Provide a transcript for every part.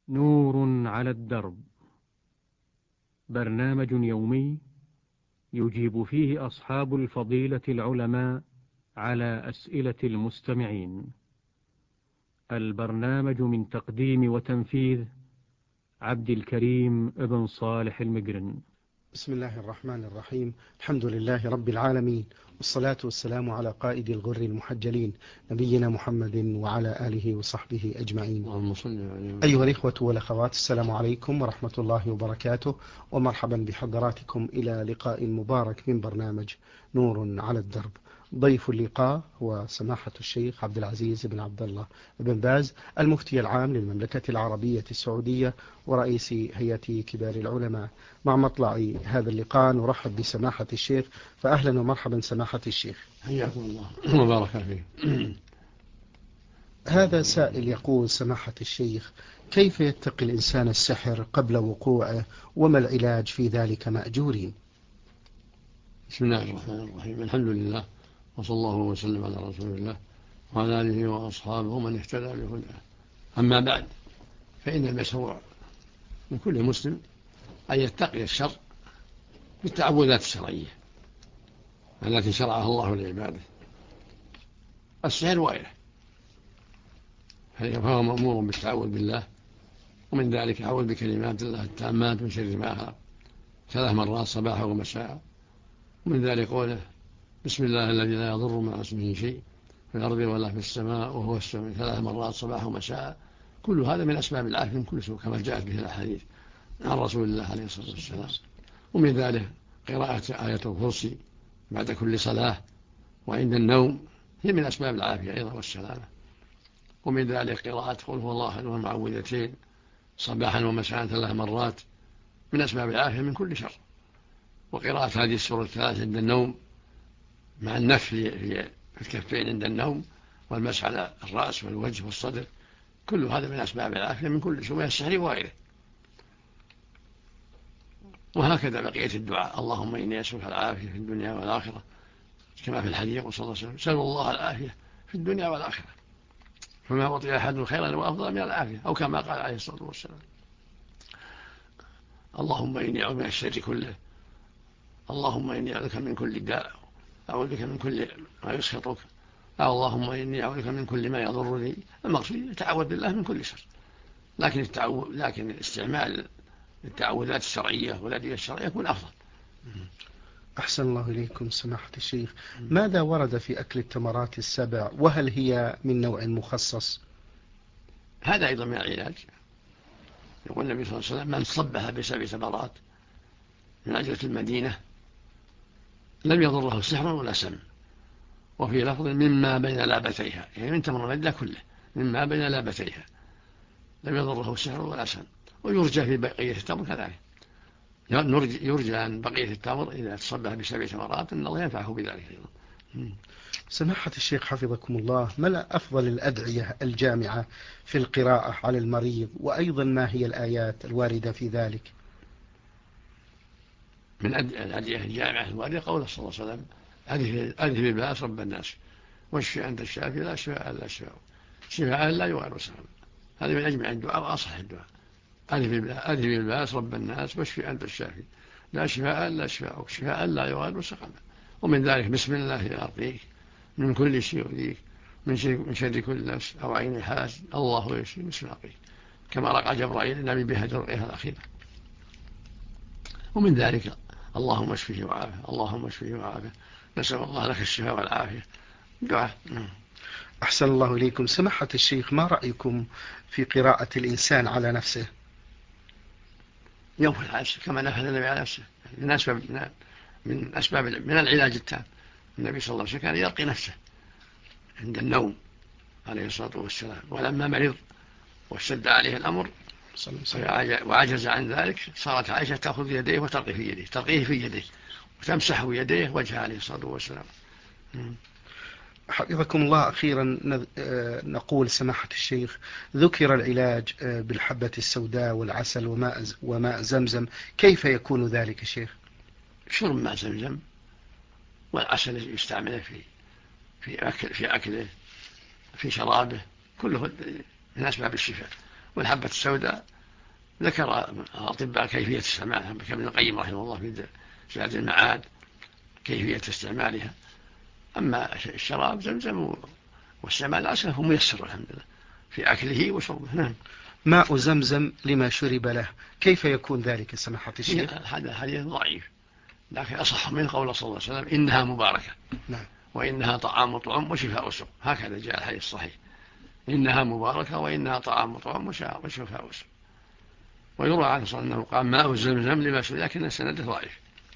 نور على الدرب، برنامج يومي يجيب فيه أصحاب الفضيلة العلماء على أسئلة المستمعين. البرنامج من تقديم وتنفيذ عبد الكريم بن صالح المقرن. بسم الله الرحمن الرحيم. الحمد لله رب العالمين، والصلاة والسلام على قائد الغر المحجلين نبينا محمد وعلى آله وصحبه أجمعين. أيها الإخوة والأخوات، السلام عليكم ورحمة الله وبركاته، ومرحبا بحضراتكم إلى لقاء مبارك من برنامج نور على الدرب. ضيف اللقاء هو سماحة الشيخ عبد العزيز بن عبد الله بن باز، المفتي العام للمملكة العربية السعودية ورئيس هيئة كبار العلماء. مع مطلع هذا اللقاء نرحب بسماحة الشيخ، فأهلا ومرحبا سماحة الشيخ. حياكم الله وبارك فيك. هذا سائل يقول: سماحة الشيخ، كيف يتقي الإنسان السحر قبل وقوعه، وما العلاج في ذلك مأجورين؟ بسم الله الرحمن الرحيم. الحمد لله، وصلى الله وسلم على رسول الله وعلى آله وأصحابه ومن اهتدى بهداه. أما بعد، فإن المشروع من كل مسلم أن يتقي الشر بالتعوذات الشرعية التي شرعها الله لعباده، السحر وغيره، فهو مأمور بالتعوذ بالله، ومن ذلك أعوذ بكلمات الله التامات من شر ما خلق 3 مرات صباحا ومساء. ومن ذلك قوله: بسم الله الذي لا يضر مع اسمه شيء في الأرض ولا في السماء وهو السميع 3 مرات صباحا ومساء. كل هذا من أسباب العافية من كل سوء، كما جاءت به الأحاديث عن رسول الله عليه الصلاة والسلام. ومن ذلك قراءة آية الكرسي بعد كل صلاة وعند النوم، هي من أسباب العافية أيضا والسلامة. ومن ذلك قراءة قل هو الله أحد والمعوذتين صباحا ومساء 3 مرات من أسباب العافية من كل شر. وقراءة هذه السورة 3 عند النوم مع النفخ في الكفين عند النوم، والمسح على الرأس والوجه والصدر، كل هذا من أسباب العافية من كل سوء، من السحر وغيره. وهكذا بقية الدعاء: اللهم إني أسألك العافية في الدنيا والآخرة، كما في الحديث يقول صلى الله عليه وسلم: سأل الله العافية في الدنيا والآخرة، فما أعطي أحد خيرا وأفضل من العافية، أو كما قال عليه الصلاة والسلام: اللهم إني أعوذ من الشر كله، اللهم إني أعوذ بك من كل داء، أعوذ بك من كل ما يسخطك، اللهم إني أعوذ بك من كل ما يضرني. المقصود يتعوذ بالله من كل شر، لكن استعمال التعوذات الشرعية والأدوية الشرعية يكون أفضل. أحسن الله إليكم سماحة الشيخ. ماذا ورد في أكل التمرات ال7، وهل هي من نوع مخصص؟ هذا أيضا من العلاج. يقول النبي صلى الله عليه وسلم: من صبح ب7 تمرات من عجلة المدينة لم يضره سحر ولا سم. وفي لفظ: مما بين لابتيها، يعني من تمر المدينة كله، مما بين لابتيها لم يضره سحر ولا سم. ويرجى في بقية التمر كذلك، يرجى أن بقية التمر إذا تصبح ب7 تمرات أن الله ينفعه بذلك أيضا. سماحة الشيخ حفظكم الله، ما أفضل الأدعية الجامعة في القراءة على المريض، وأيضا ما هي الآيات الواردة في ذلك؟ من الأدعية الجامعة الواردة قوله صلى الله عليه وسلم: أذهب الباس رب الناس واشفي أنت الشافي لا شفاء إلا شفاء شفاء لا يغادر سقما. هذا من أجمع الدعاء وأصح الدعاء: أذهب الباس رب الناس واشفي أنت الشافي لا شفاء إلا شفاء شفاء لا يغادر سقما. ومن ذلك: بسم الله أرقيك من كل شيء يؤذيك، من شر كل نفس أو عين حاسد، الله يشفي بسم الله أرقيك، كما رقى جبرائيل النبي بهذه الرقية الأخيرة. ومن ذلك: اللهم اشفه وعافه، اللهم اشفه وعافه، نسأل الله لك الشفاء والعافية. دعاء. أحسن الله إليكم سماحة الشيخ، ما رأيكم في قراءة الإنسان على نفسه؟ ينفذ على نفسه كما نفذ النبي على نفسه، من أسباب من العلاج التام. النبي صلى الله عليه وسلم كان يرقي نفسه عند النوم عليه الصلاة والسلام، ولما مرض واشتد عليه الأمر وعجز عن ذلك صارت عائشة تأخذ يديه وترقي في يديه، ترقيه في يديه وتمسح يديه وجهه عليه الصلاة والسلام. حفظكم الله، أخيرا نقول سماحة الشيخ، ذكر العلاج بالحبة السوداء والعسل وماء زمزم، كيف يكون ذلك شيخ؟ شرب ماء زمزم والعسل يستعمله في أكله في شرابه، كله من أسباب الشفاء. والحبة السوداء ذكر الأطباء كيفية استعمالها كابن القيم رحمه الله في زاد المعاد كيفية استعمالها. أما الشراب زمزم واستعمال الأسلف ميسر الحمد لله في أكله وشربه. نعم. ماء زمزم لما شرب له، كيف يكون ذلك سماحة الشيخ؟ هذا حديث ضعيف، لكن أصح منه قول صلى الله عليه وسلم إنها مباركة. نعم. وإنها طعام وطعم وشفاء سقم، هكذا جاء الحديث الصحيح، إنها مباركة وإنها طعام وطعم وشفاء سقم. ويروى عنه صلى الله عليه وسلم قال ماء زمزم لما شرب، لكن السند ضعيف.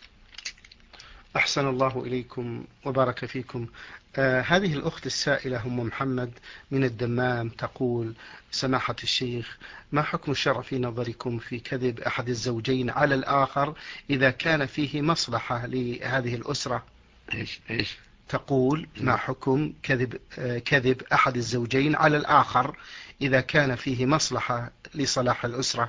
أحسن الله إليكم وبارك فيكم. هذه الأخت السائلة أم محمد من الدمام تقول: سماحة الشيخ، ما حكم الشرع في نظركم في كذب أحد الزوجين على الآخر إذا كان فيه مصلحة لهذه الأسرة؟ إيش؟ تقول: ما حكم كذب أحد الزوجين على الآخر إذا كان فيه مصلحة لصلاح الأسرة؟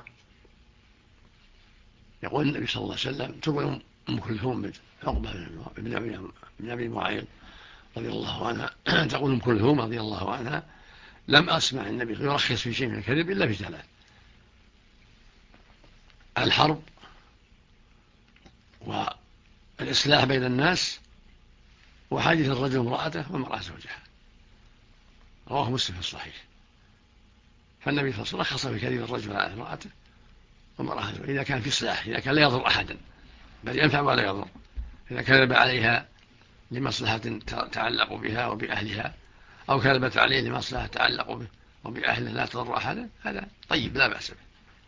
يقول النبي صلى الله عليه وسلم: تقول أم كلثوم عقبة بن أبي معيط رضي الله عنها تقول أم كلثوم رضي الله عنها: لم أسمع النبي يرخص في شيء من الكذب إلا في ثلاث: الحرب، والإصلاح بين الناس، وحديث الرجل امرأته والمرأة زوجها. رواه مسلم في الصحيح. فالنبي صلى الله عليه وسلم رخص في كذب الرجل على امرأته والمرأة زوجها إذا كان في إصلاح، إذا كان لا يضر أحدا بل ينفع ولا يضر. إذا كذب عليها لمصلحة تعلق بها وبأهلها، أو كذبت عليه لمصلحة تعلق به وبأهله لا تضر أحدا، هذا طيب لا بأس به.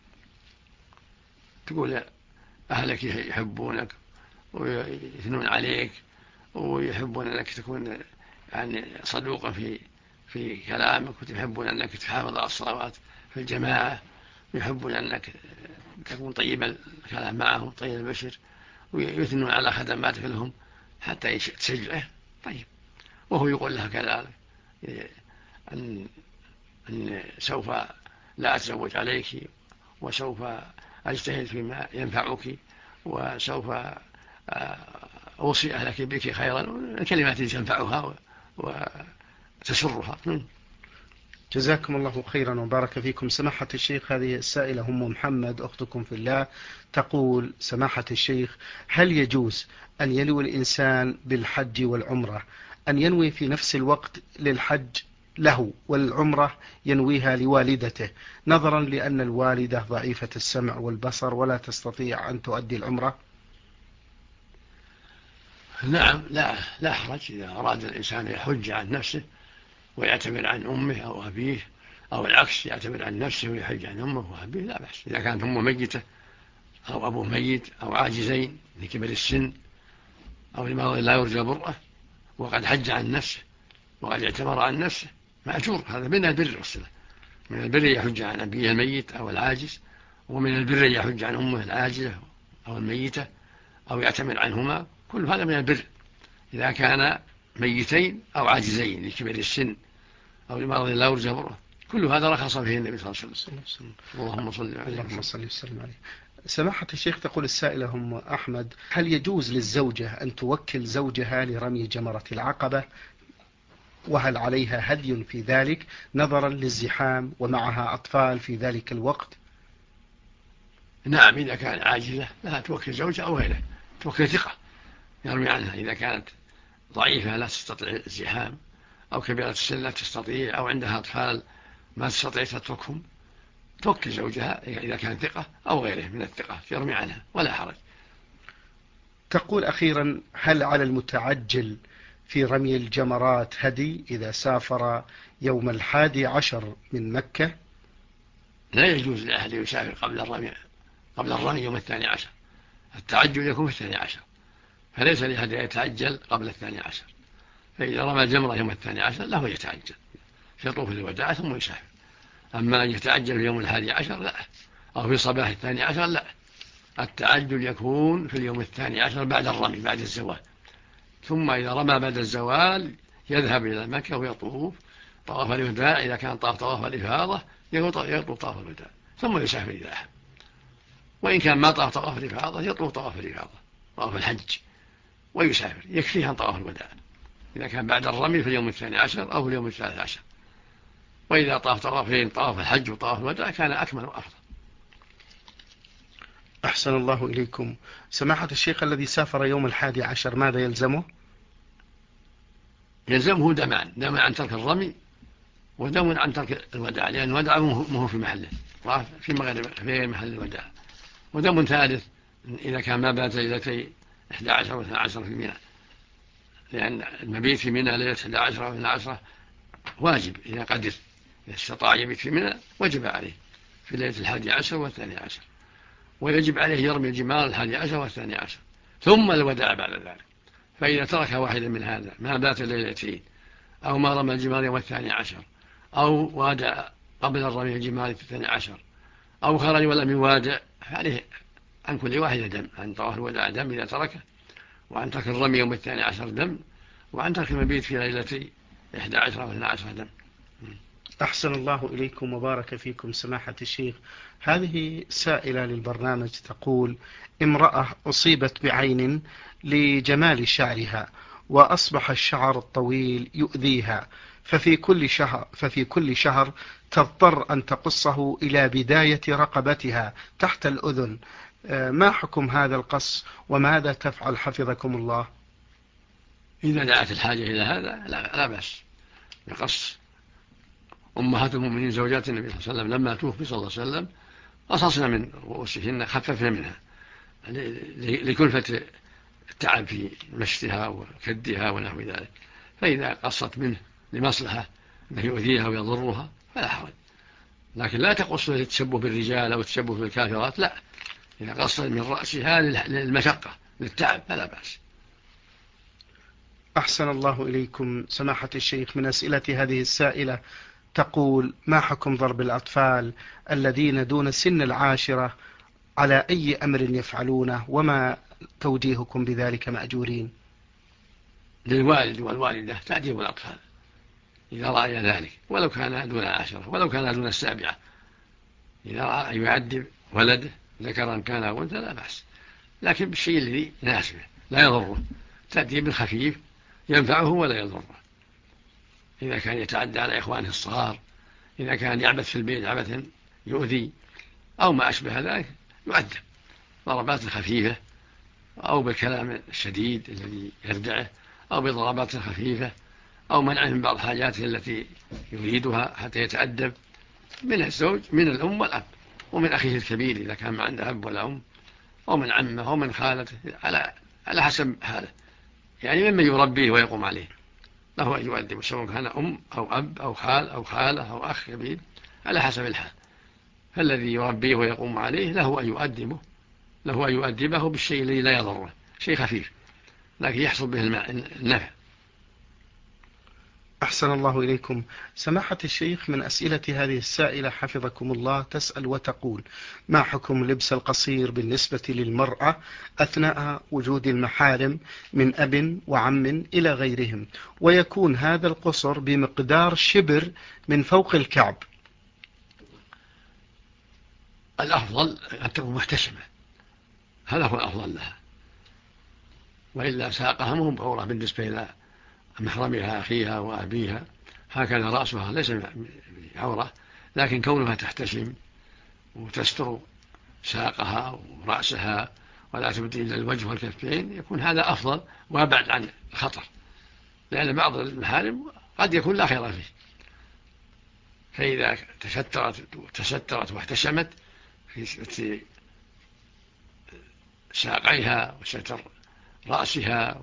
تقول أهلك يحبونك ويثنون عليك ويحبون أنك تكون يعني صدوقا في كلامك، وتحبون أنك تحافظ على الصلوات في الجماعة، يحبون أنك تكون طيب الكلام معهم طيب البشر، ويثنون على خدماتك لهم حتى تشجعه. طيب، وهو يقول لها كذلك أن سوف لا أتزوج عليك، وسوف أجتهد فيما ينفعك، وسوف أوصي أهلك بك خيرا، الكلمات التي تنفعها وتسرها. جزاكم الله خيرا وبارك فيكم. سماحة الشيخ، هذه السائلة أم محمد أختكم في الله تقول: سماحة الشيخ، هل يجوز أن ينوي الإنسان بالحج والعمرة أن ينوي في نفس الوقت للحج له والعمرة ينويها لوالدته، نظرا لأن الوالدة ضعيفة السمع والبصر ولا تستطيع أن تؤدي العمرة؟ نعم، لا حرج إذا أراد الإنسان يحج عن نفسه ويعتمر عن أمه أو أبيه، أو العكس يعتمر عن نفسه ويحج عن أمه وأبيه، لا بأس. إذا كانت أمه ميتة أو أبوه ميت أو عاجزين لكبر السن أو لمرض لا يرجى برأه وقد حج عن نفسه وقد اعتمر عن نفسه، مأجور. هذا من البر والصلة. من البر يحج عن أبيه الميت أو العاجز، ومن البر يحج عن أمه العاجزة أو الميتة أو يعتمر عنهما، كل هذا من البر إذا كان ميتين أو عاجزين لكبر السن أو لمرض لا يرجى برأه، كل هذا رخص فيه النبي صلى الله عليه وسلم. اللهم صل وسلم عليه. سماحة الشيخ، تقول السائلة أم أحمد: هل يجوز للزوجة أن توكل زوجها لرمي جمرة العقبة، وهل عليها هدي في ذلك نظرا للزحام ومعها أطفال في ذلك الوقت؟ نعم، إذا كان عاجزة لا توكل زوجها أو غيره، توكل ثقة يرمي عنها. إذا كانت ضعيفة لا تستطيع الزحام، أو كبيرة السن لا تستطيع، أو عندها أطفال ما تستطيع تتركهم، توكل زوجها إذا كان ثقة أو غيره من الثقة يرمي عنها ولا حرج. تقول أخيرا: هل على المتعجل في رمي الجمرات هدي إذا سافر يوم 11 من مكة؟ لا يجوز لأحد يسافر قبل الرمي يوم 12. التعجل يكون في 12، فليس لأحد يتعجل قبل 12. فإذا رمى الجمرة يوم 12 له يتعجل يطوف الوداع ثم يسافر. أما أن يتعجل في يوم 11 لا، أو في صباح 12 لا. التعجل يكون في اليوم 12 بعد الرمي بعد الزوال، ثم إذا رمى بعد الزوال يذهب إلى مكة ويطوف طواف الوداع. إذا كان طواف الإفاضة يطوف طواف الوداع ثم يسافر إذا أحب. وإن كان ما طواف الإفاضة يطوف طواف الإفاضة طواف الحج ويسافر، يكفيه عن طواف الوداع إذا كان بعد الرمي في اليوم 12 أو في اليوم 13. وإذا طاف طوافين، طواف الحج وطواف الوداع، كان أكمل وأفضل. أحسن الله إليكم. سماحة الشيخ، الذي سافر يوم 11 ماذا يلزمه؟ يلزمه دمان، دم عن ترك الرمي ودم عن ترك الوداع، لأن الوداع مو في محله، في محل الوداع. ودم ثالث إذا كان ما بات ليلتي 11 و 12 في منى، لأن المبيت في منى ليلة 11 و 12 واجب إذا قدر، إذا استطاع يبيت في منى وجب عليه في ليلة 11 و 12، ويجب عليه يرمي الجمار 11 و 12 ثم الوداع بعد ذلك. فإذا ترك واحدا من هذا، ما بات الليلتين أو ما رمى الجمار يوم 12 أو وادع قبل الرمي الجمار 12 أو خرج ولم يوادع، فعليه عن كل واحد دم، عن طواف الوداع دم إذا تركه، وعن ترك الرمي يوم 12 دم، وعن ترك المبيت في ليلة 11 و 12 دم. أحسن الله إليكم وبارك فيكم سماحة الشيخ. هذه سائلة للبرنامج تقول: امرأة أصيبت بعين لجمال شعرها، وأصبح الشعر الطويل يؤذيها، ففي كل شهر تضطر أن تقصه إلى بداية رقبتها تحت الأذن. ما حكم هذا القص وماذا تفعل حفظكم الله؟ إذا دعت الحاجة إلى هذا لا بأس يقص. أمهات المؤمنين زوجات النبي صلى الله عليه وسلم لما توفي صلى الله عليه وسلم قصصنا من رؤوسهن، خففنا منها لكلفة التعب في مشتها وكدها ونحو ذلك. فإذا قصت منه لمصلحة أنه يؤذيها ويضرها فلا حرج، لكن لا تقص للتشبه بالرجال أو التشبه بالكافرات، لا، إذا قصت من رأسها للمشقة للتعب فلا بأس. أحسن الله إليكم سماحة الشيخ. من أسئلة هذه السائلة تقول: ما حكم ضرب الأطفال الذين دون سن 10 على أي أمر يفعلونه، وما توجيهكم بذلك مأجورين؟ للوالد والوالدة تعذيب الأطفال إذا رأي ذلك، ولو كان دون 10 ولو كان دون 7، إذا رأى يعذب ولده ذكرا كان أو أنثى لا بأس، لكن بالشيء الذي يناسبه لا يضره، تأديب خفيف ينفعه ولا يضره. إذا كان يتعدى على إخوانه الصغار، إذا كان يعبث في البيت عبثا يؤذي أو ما أشبه ذلك يؤدب ضربات خفيفة، أو بالكلام الشديد الذي يردعه، أو بضربات خفيفة، أو منعه من بعض الحاجات التي يريدها حتى يتأدب، من الزوج من الأم والأب ومن أخيه الكبير إذا كان ما عنده أب ولا أم، أو من عمه أو من خالته على حسب حاله، يعني ممن يربيه ويقوم عليه له أن يؤدب، سواء كان أم أو أب أو خال أو خالة أو أخ كبير على حسب الحال. فالذي يربيه ويقوم عليه له أن يؤدبه بالشيء الذي لا يضره، شيء خفيف لكن يحصل به النفع. أحسن الله إليكم سماحة الشيخ. من أسئلة هذه السائلة حفظكم الله تسأل وتقول: ما حكم لبس القصير بالنسبة للمرأة أثناء وجود المحارم من أب وعم إلى غيرهم، ويكون هذا القصر بمقدار شبر من فوق الكعب؟ الأفضل أن تكون محتشمة، هذا هو الأفضل لها، وإلا ساقها مهم بعورة بالنسبة إلى محرمها أخيها وأبيها، هكذا رأسها ليس بعورة، لكن كونها تحتشم وتستر ساقها ورأسها ولا تبدي إلا الوجه والكفين يكون هذا أفضل وأبعد عن الخطر، لأن بعض المحارم قد يكون لا خير فيه. فإذا تسترت واحتشمت في ساقيها وستر رأسها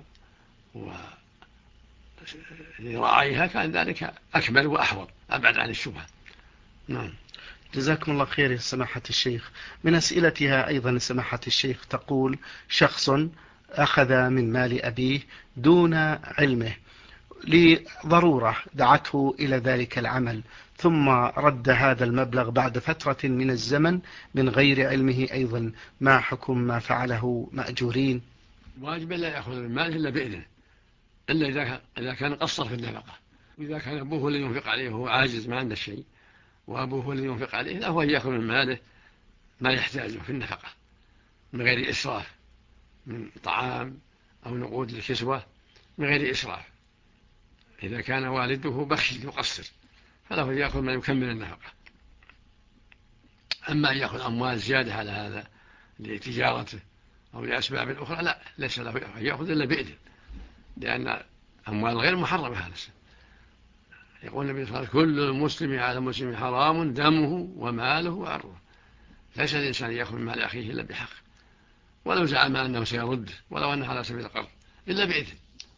وذراعيها كان ذلك أكمل وأحوط أبعد عن الشبهة. نعم. جزاكم الله خير يا سماحة الشيخ. من أسئلتها أيضا سماحة الشيخ تقول: شخص أخذ من مال أبيه دون علمه لضرورة دعته إلى ذلك العمل، ثم رد هذا المبلغ بعد فترة من الزمن من غير علمه أيضا، ما حكم ما فعله مأجورين؟ واجب لا يأخذ من ماله إلا بإذنه، إلا إذا كان قصر في النفقة، وإذا كان أبوه الذي ينفق عليه وهو عاجز ما عنده شيء وأبوه الذي ينفق عليه له أن يأخذ من ماله ما يحتاجه في النفقة من غير إسراف، من طعام أو نقود للكسوة من غير إسراف. إذا كان والده بخيل يقصر فله أن يأخذ ما يكمل النفقة. أما أن يأخذ أموال زيادة على هذا لتجارته أو لأسباب أخرى لا، ليس له يأخذ إلا بإذن، لأن أموال الغير محرمة هذا. يقول النبي صلى الله عليه وسلم: كل المسلم على المسلم حرام دمه وماله وعرضه. ليس الإنسان يأخذ من مال أخيه إلا بحق، ولو زعم أنه سيرد ولو أنه على سبيل القرض إلا بإذن.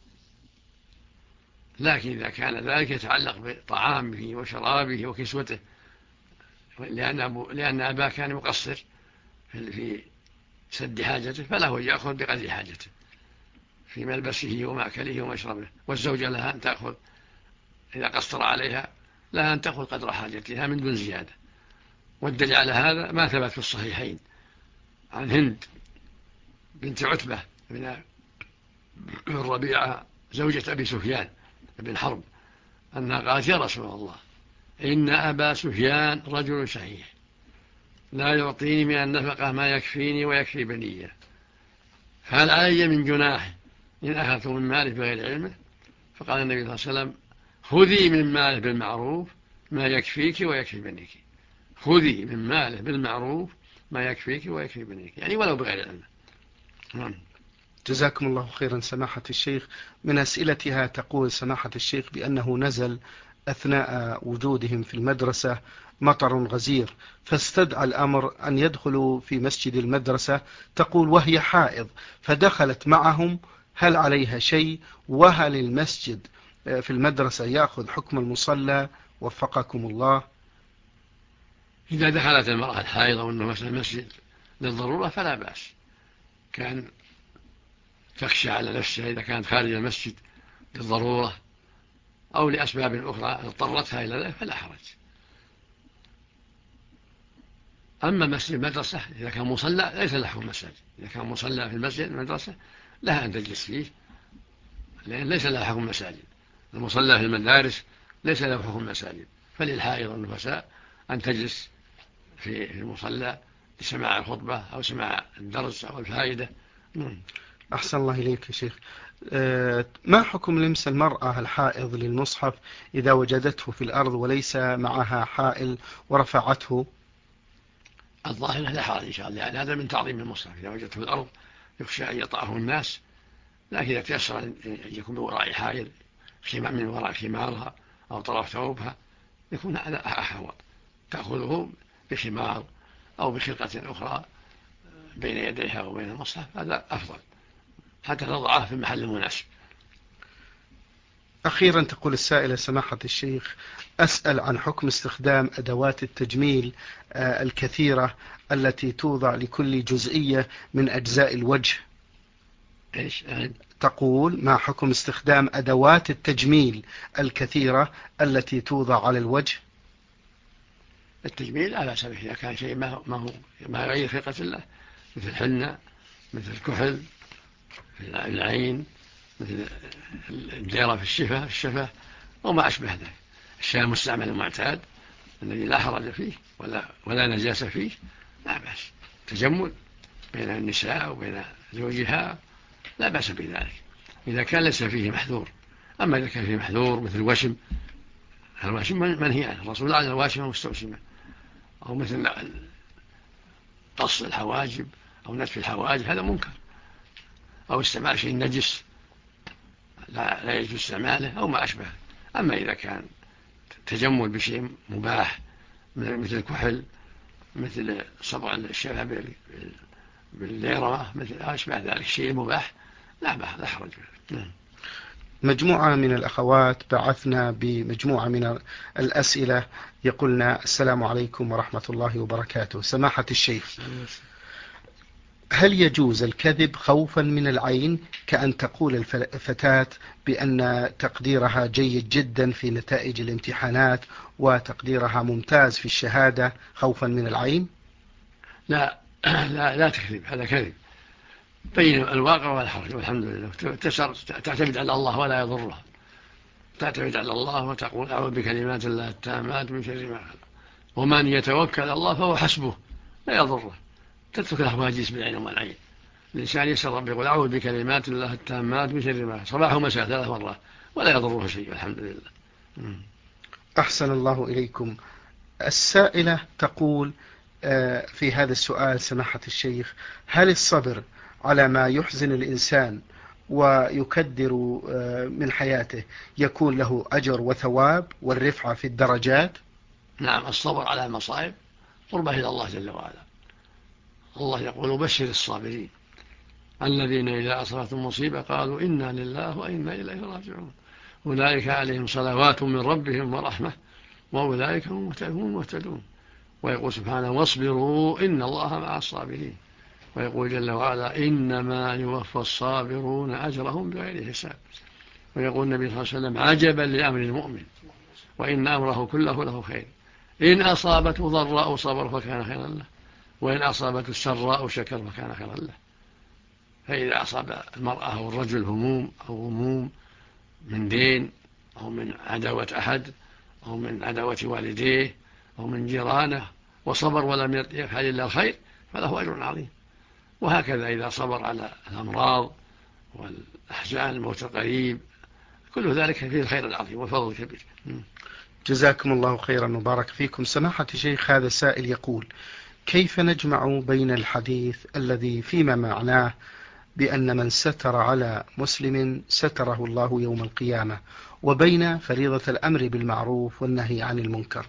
لكن إذا كان ذلك يتعلق بطعامه وشرابه وكسوته، لأن أباه كان مقصر في سد حاجته، فله يأخذ بقدر حاجته في ملبسه ومأكله ومشربه، والزوجة لها أن تأخذ إذا قصر عليها، لها أن تأخذ قدر حاجتها من دون زيادة. والدليل على هذا ما ثبت في الصحيحين عن هند بنت عتبة بن الربيعة زوجة أبي سفيان بن حرب أنها قالت: يا رسول الله، إن أبا سفيان رجل شحيح لا يعطيني من النفقة ما يكفيني ويكفي بنيه، فهل علي من جناح إن أخذت من ماله بغير علمه؟ فقال النبي صلى الله عليه وسلم: خذي من ماله بالمعروف ما يكفيك ويكفي بنيك. خذي من ماله بالمعروف ما يكفيك ويكفي بنيك، يعني ولو بغير علمه. جزاكم الله خيرا سماحة الشيخ. من أسئلتها تقول سماحة الشيخ بأنه نزل أثناء وجودهم في المدرسة مطر غزير، فاستدعى الأمر أن يدخلوا في مسجد المدرسة، تقول وهي حائض، فدخلت معهم، هل عليها شيء؟ وهل المسجد في المدرسة يأخذ حكم المصلى؟ وفقكم الله. إذا دخلت المرأة الحائضة وأنه مثلا المسجد للضرورة فلا بأس، كان تخشى على نفسها إذا كانت خارج المسجد للضرورة أو لأسباب أخرى اضطرتها إلى ذلك فلا حرج. أما مسجد المدرسة إذا كان مصلى ليس له حكم مساجد، إذا كان مصلى في المسجد المدرسة لها أن تجلس فيه، لأن ليس له حكم مساجد. المصلى في المدارس ليس له حكم مساجد، فللحائض والنفساء أن تجلس في المصلى لسماع الخطبة أو سماع الدرس أو الفائدة. أحسن الله إليك يا شيخ. ما حكم لمس المرأة الحائض للمصحف إذا وجدته في الأرض وليس معها حائل ورفعته؟ الظاهر لا حرج إن شاء الله، يعني هذا من تعظيم المصحف. إذا وجدته في الأرض يخشى أن يطأه الناس، لكن إذا تيسر أن يكون بوراء حائل من وراء خمارها أو طرف ثوبها يكون هذا أحوط، تأخذه بخمار أو بخرقة أخرى بين يديها وبين المصحف، هذا أفضل حتى تضعه في المحل المناسب. أخيرا تقول السائلة سماحة الشيخ: أسأل عن حكم استخدام أدوات التجميل الكثيرة التي توضع لكل جزئية من أجزاء الوجه. إيش؟ تقول: ما حكم استخدام أدوات التجميل الكثيرة التي توضع على الوجه؟ التجميل لا بأس به إذا كان شيء ما غير خلقة الله، مثل الحنة، مثل الكحل في العين، مثل الديرة في الشفة وما أشبه ذلك. الشيء المستعمل المعتاد الذي لا حرج فيه ولا نجاسة فيه لا بأس. تجمل بين النساء وبين زوجها لا بأس بذلك إذا كان ليس فيه محذور. أما إذا كان فيه محذور مثل الوشم، الواشم منهي عنه، الرسول لعن الواشم المستوشمة، أو مثل قص الحواجب أو نتف الحواجب، هذا منكر، أو استعمال شيء نجس لا يجوز استعماله أو ما أشبه. أما إذا كان تجمل بشيء مباح مثل الكحل، مثل صبغ الشفة بالليرة، مثل أشبه ذلك شيء مباح لا حرج فيه. مجموعة من الأخوات بعثنا بمجموعة من الأسئلة يقولنا: السلام عليكم ورحمة الله وبركاته. سماحة الشيخ، هل يجوز الكذب خوفا من العين، كأن تقول الفتاة بأن تقديرها جيد جدا في نتائج الامتحانات وتقديرها ممتاز في الشهادة خوفا من العين؟ لا تكذب، هذا كذب. بين الواقع والحرج، والحمد لله. تعتمد على الله ولا يضرها، تعتمد على الله وتقول: أعوذ بكلمات الله التامات من شر ما خلق، ومن يتوكل على الله فهو حسبه لا يضره. تترك الأهواجيس بالعين والعين. الإنسان يسأل ربه يقول: أعوذ بكلمات الله التامات من شر ما خلق، صباح ومساء 3 مرات ولا يضره شيء، الحمد لله. أحسن الله إليكم. السائلة تقول: في هذا السؤال سماحة الشيخ: هل الصبر على ما يحزن الإنسان ويكدر من حياته يكون له أجر وثواب والرفعة في الدرجات؟ نعم، الصبر على المصائب قربة إلى الله جل وعلا. الله يقول: بشر الصابرين الذين إذا أصابتهم مصيبة قالوا إنا لله وإنا إليه راجعون أولئك عليهم صلوات من ربهم ورحمة وأولئك هم المهتدون. ويقول سبحانه: واصبروا إن الله مع الصابرين. ويقول جل وعلا: إنما يوفى الصابرون أجرهم بغير حساب. ويقول النبي صلى الله عليه وسلم: عجبا لأمر المؤمن وإن أمره كله له خير إن أصابته ضراء صبر فكان خيرا له وإن أصابته السراء شكر فكان خيرا له. فإذا أصاب المرأة أو الرجل هموم أو غموم من دين أو من عداوة أحد أو من عداوة والديه أو من جيرانه وصبر ولم يفعل إلا الخير فله أجر عظيم. وهكذا إذا صبر على الأمراض والأحزان الموت القريب كل ذلك فيه الخير العظيم والفضل الكبير. جزاكم الله خيرا وبارك فيكم. سماحة الشيخ، هذا السائل يقول: كيف نجمع بين الحديث الذي فيما معناه بأن من ستر على مسلم ستره الله يوم القيامة وبين فريضة الأمر بالمعروف والنهي عن المنكر؟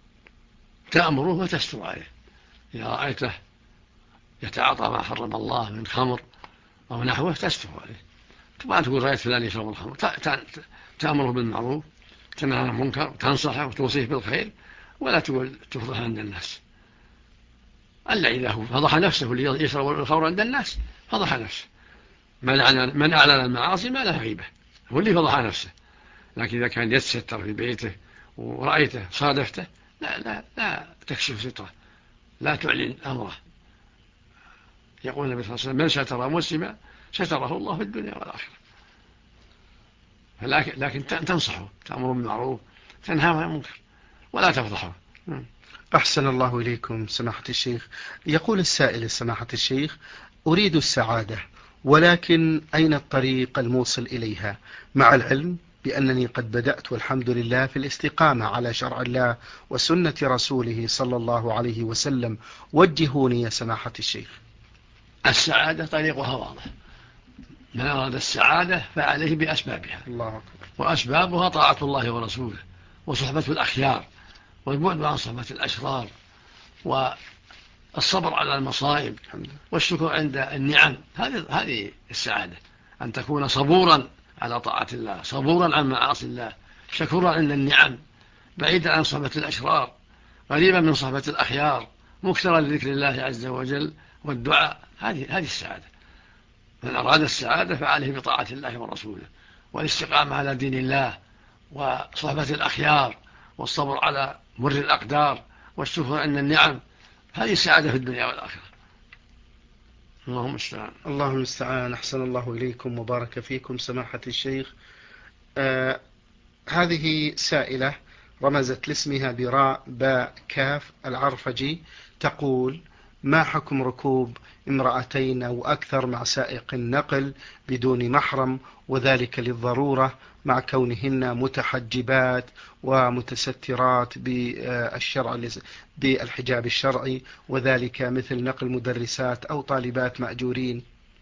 تأمره وتستر عليه. إذا رأيته يتعاطى ما حرم الله من خمر أو نحوه تستر عليه. طبعا تقول: رأيت فلان يشرب الخمر، تأمره بالمعروف، تنهى عن المنكر، تنصحه وتوصيه بالخير، ولا تقول تفضح عند الناس. ألا إذا هو فضح نفسه اللي يشرب الخمر عند الناس فضح نفسه. من أعلن المعاصي ما له غيبة، هو اللي فضح نفسه. لكن إذا كان يتستر في بيته ورأيته صادفته لا تكشف ستره، لا تعلن أمره. يقول النبي صلى الله عليه وسلم: من ستر مسلما ستره الله في الدنيا والآخرة. لكن تنصحه، تأمره بالمعروف، تنهى عن المنكر، ولا تفضحه. أحسن الله إليكم سماحة الشيخ. يقول السائل: سماحة الشيخ، أريد السعادة، ولكن أين الطريق الموصل إليها، مع العلم بأنني قد بدأت والحمد لله في الاستقامة على شرع الله وسنة رسوله صلى الله عليه وسلم، وجهوني يا سماحة الشيخ. السعادة طريقها واضح. من أراد السعادة فعليه بأسبابها، الله أكبر. وأسبابها طاعة الله ورسوله وصحبة الأخيار والبعد عن صحبة الأشرار والصبر على المصائب والشكر عند النعم. هذه السعادة، أن تكون صبورا على طاعة الله، صبورا عن معاصي الله، شكورا عند النعم، بعيدا عن صحبة الأشرار، قريبا من صحبة الأخيار، مكثرا لذكر الله عز وجل والدعاء. هذه السعادة. من أراد السعادة فعليه بطاعة الله ورسوله والاستقامة على دين الله وصحبة الأخيار والصبر على مر الأقدار والشكر عند النعم. هذه السعادة في الدنيا والآخرة. اللهم المستعان. الله المستعان. أحسن الله إليكم وبارك فيكم سماحة الشيخ. هذه سائلة رمزت لاسمها براء باء كاف العرفجي، تقول: ما حكم ركوب امرأتين أو أكثر مع سائق النقل بدون محرم، وذلك للضرورة مع كونهن متحجبات ومتسترات بالحجاب الشرعي، وذلك مثل نقل مدرسات أو طالبات مأجورين؟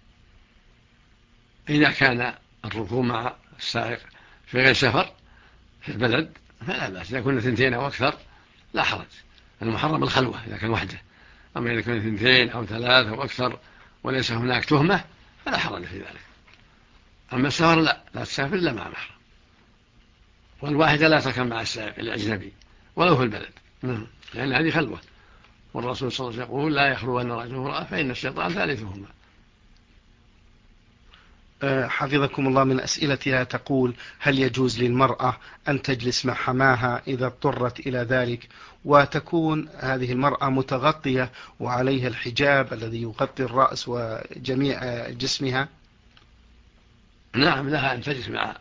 إذا كان الركوب مع السائق في غير سفر في البلد فلا بأس. إذا كنا 2 أو أكثر لا حرج. المحرم الخلوة إذا كان وحده. أما إذا كان 2 أو 3 أو أكثر وليس هناك تهمة فلا حرج في ذلك. أما السفر لا تسافر إلا مع محرم. والواحدة لا تركب مع السائق الأجنبي ولو في البلد، لأن هذه خلوة. والرسول صلى الله عليه وسلم يقول: لا يخلون رجل وامرأة فإن الشيطان ثالثهما. حفظكم الله، من أسئلتها تقول: هل يجوز للمرأة أن تجلس مع حماها إذا اضطرت إلى ذلك، وتكون هذه المرأة متغطية وعليها الحجاب الذي يغطي الرأس وجميع جسمها؟ نعم، لها أن تجلس مع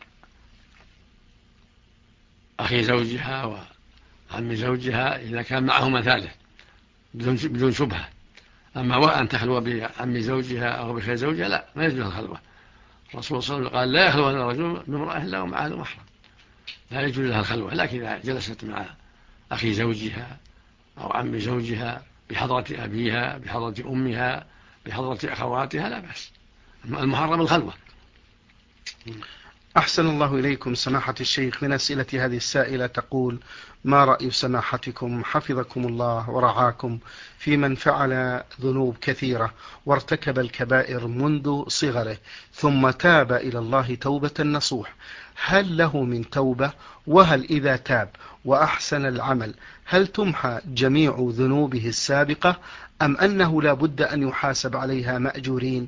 أخي زوجها وعم زوجها إذا كان معهما ثالث بدون شبهة. أما وأن تخلو بعم زوجها أو بخير زوجها لا، ما يجوز الخلوة. الرسول صلى الله عليه وسلم قال: لا يخلون رجل بامرأة إلا ومعه محرم. لا يجوز لها الخلوة. لكن إذا جلست مع أخي زوجها أو عم زوجها بحضرة أبيها، بحضرة أمها، بحضرة أخواتها، لا بأس. المحرم الخلوة. أحسن الله إليكم سماحة الشيخ. من أسئلة هذه السائلة تقول: ما رأي سماحتكم حفظكم الله ورعاكم في من فعل ذنوب كثيرة وارتكب الكبائر منذ صغره ثم تاب إلى الله توبة نصوح، هل له من توبة؟ وهل إذا تاب وأحسن العمل هل تمحى جميع ذنوبه السابقة أم أنه لا بد أن يحاسب عليها مأجورين؟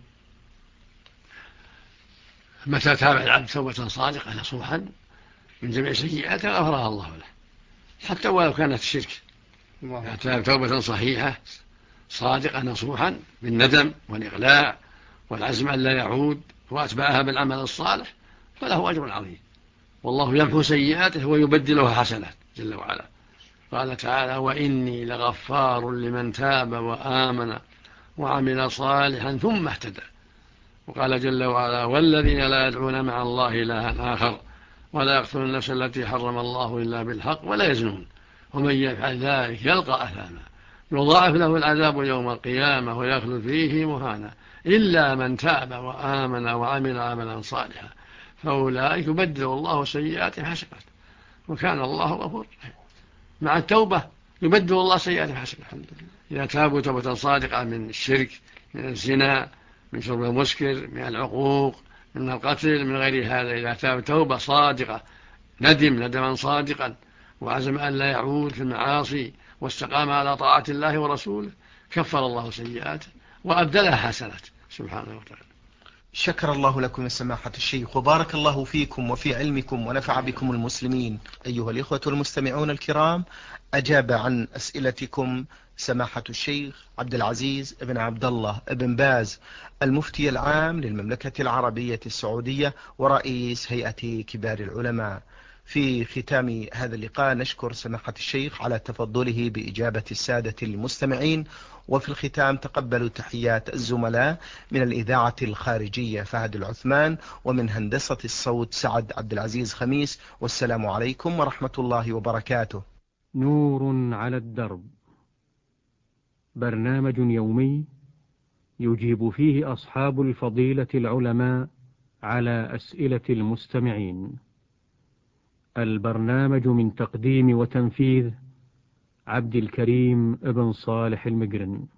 متى تاب العبد توبة صادقة نصوحا من جميع سيئاته غفرها الله له، حتى ولو كانت الشرك. إذا تاب توبة صحيحة صادقة نصوحا بالندم والإقلاع والعزم أن لا يعود وأتبعها بالعمل الصالح فله أجر عظيم، والله يمحو سيئاته ويبدلها حسنات جل وعلا. قال تعالى: وإني لغفار لمن تاب وآمن وعمل صالحا ثم اهتدى. وقال جل وعلا: والذين لا يدعون مع الله إلها آخر ولا يقتلون النفس التي حرم الله إلا بالحق ولا يزنون ومن يفعل ذلك يلقى أثاما يضاعف له العذاب يوم القيامة ويخلد فيه مهانا إلا من تاب وآمن وعمل عملا صالحا فأولئك يبدل الله سيئاتهم حسنات وكان الله غفورا رحيما. مع التوبة يبدل الله سيئاتهم حسنات إذا تابوا توبة صادقة من الشرك، من الزنا، من شرب المسكر، من العقوق، من القتل، من غير هذا. إذا تاب توبة صادقة ندما صادقا وعزم أن لا يعود في المعاصي واستقام على طاعة الله ورسوله كفر الله سيئاته وأبدلها حسنات سبحانه وتعالى. شكر الله لكم يا سماحة الشيخ وبارك الله فيكم وفي علمكم ونفع بكم المسلمين. أيها الإخوة المستمعون الكرام، أجاب عن أسئلتكم سماحة الشيخ عبد العزيز بن عبد الله بن باز المفتي العام للمملكة العربية السعودية ورئيس هيئة كبار العلماء. في ختام هذا اللقاء نشكر سماحة الشيخ على تفضله بإجابة السادة المستمعين، وفي الختام تقبلوا تحيات الزملاء من الإذاعة الخارجية فهد العثمان ومن هندسة الصوت سعد عبد العزيز خميس، والسلام عليكم ورحمة الله وبركاته. نور على الدرب، برنامج يومي يجيب فيه أصحاب الفضيلة العلماء على أسئلة المستمعين. البرنامج من تقديم وتنفيذ عبد الكريم ابن صالح المقرن.